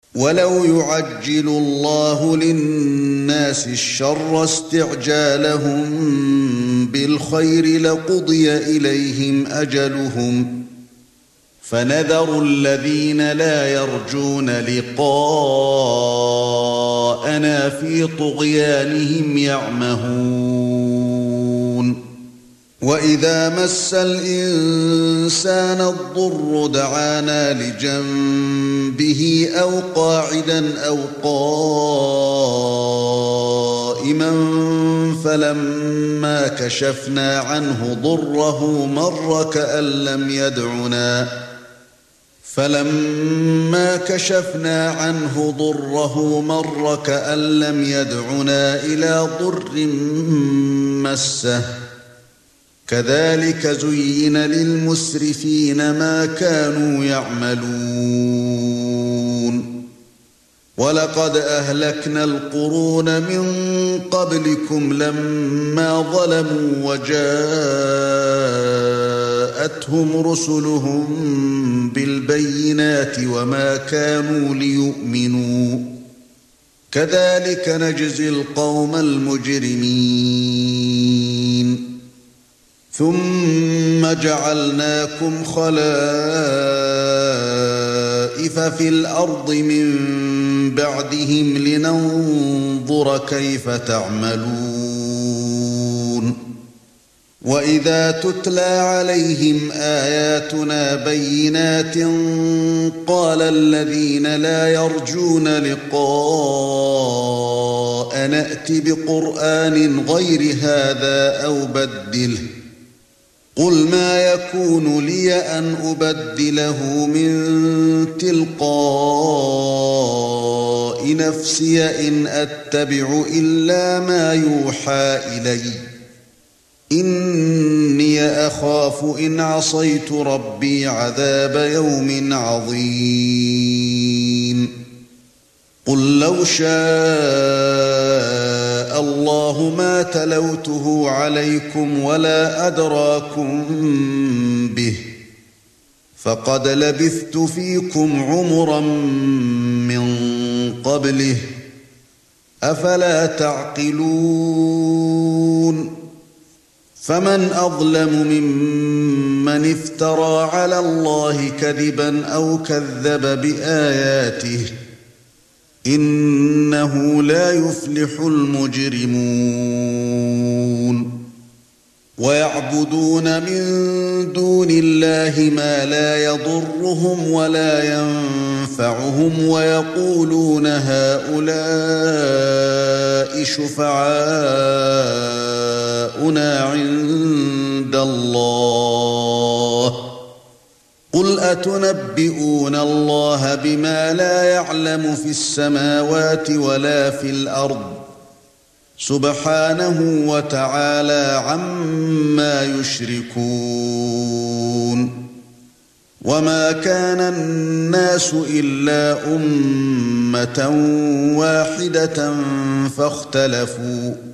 وَلَوْ يُعَجِّلُ اللَّهُ لِلنَّاسِ الشَّرَّ اسْتِعْجَالَهُم بِالْخَيْرِ لَقُضِيَ إِلَيْهِمْ أَجَلُهُمْ فَنَذَرُ الَّذِينَ لَا يَرْجُونَ لِقَاءَنَا فِي طُغْيَانِهِمْ يَعْمَهُونَ وَإِذَا مَسَّ الْإِنسَانَ الضُّرُّ دَعَانَا لِجَنبِهِ أَوْ قَاعِدًا أَوْ قَائِمًا فَلَمَّا كَشَفْنَا عَنْهُ ضُرَّهُ مَرَّ كَأَن لَّمْ يَدْعُنَا إِلَى ضُرٍّ مَّسَّهُ كَذَلِكَ زُيِّنَ لِلْمُسْرِفِينَ مَا كَانُوا يَعْمَلُونَ وَلَقَدْ أَهْلَكْنَا الْقُرُونَ مِنْ قَبْلِكُمْ لَمَّا ظَلَمُوا وَجَاءَتْهُمْ رُسُلُهُم بِالْبَيِّنَاتِ وَمَا كَانُوا لِيُؤْمِنُوا كَذَلِكَ نَجْزِي الْقَوْمَ الْمُجْرِمِينَ ثُمَّ جَعَلْنَاكُمْ خَلَائِفَ فِي الْأَرْضِ مِنْ بَعْدِهِمْ لِنَنظُرَ كَيْفَ تَعْمَلُونَ وَإِذَا تُتْلَى عَلَيْهِمْ آيَاتُنَا بَيِّنَاتٍ قَالَ الَّذِينَ لَا يَرْجُونَ لِقَاءَنَا ائْتِ بِقُرْآنٍ غَيْرِ هَذَا أَوْ بَدِّلْهُ قُلْ مَا يَكُونُ لِي أَنْ أُبَدِّلَهُ مِنْ تِلْقَاءِ نَفْسِي إِنْ أَتَّبِعُ إِلَّا مَا يُوحَى إِلَيَّ إِنِّي أَخَافُ إِنْ عَصَيْتُ رَبِّي عَذَابَ يَوْمٍ عَظِيمٍ قُل لَّوْ شَاءَ اللَّهُ مَا تَلَوْتُهُ عَلَيْكُمْ وَلَا أَدْرَاكُمْ بِهِ فَقَدْ لَبِثْتُ فِيكُمْ عُمُرًا مِّن قَبْلِهِ أَفَلَا تَعْقِلُونَ فَمَنْ أَظْلَمُ مِمَّنِ افْتَرَى عَلَى اللَّهِ كَذِبًا أَوْ كَذَّبَ بِآيَاتِهِ إِنَّهُ لَا يُفْلِحُ الْمُجْرِمُونَ وَيَعْبُدُونَ مِن دُونِ اللَّهِ مَا لَا يَضُرُّهُمْ وَلَا يَنفَعُهُمْ وَيَقُولُونَ هَؤُلَاءِ شُفَعَاؤُنَا عِندَ اللَّهِ قُلْ أَتُنَبِّئُونَ اللَّهَ بِمَا لَا يَعْلَمُ فِي السَّمَاوَاتِ وَلَا فِي الْأَرْضِ سُبْحَانَهُ وَتَعَالَى عَمَّا يُشْرِكُونَ وَمَا كَانَ النَّاسُ إِلَّا أُمَّةً وَاحِدَةً فَاخْتَلَفُوا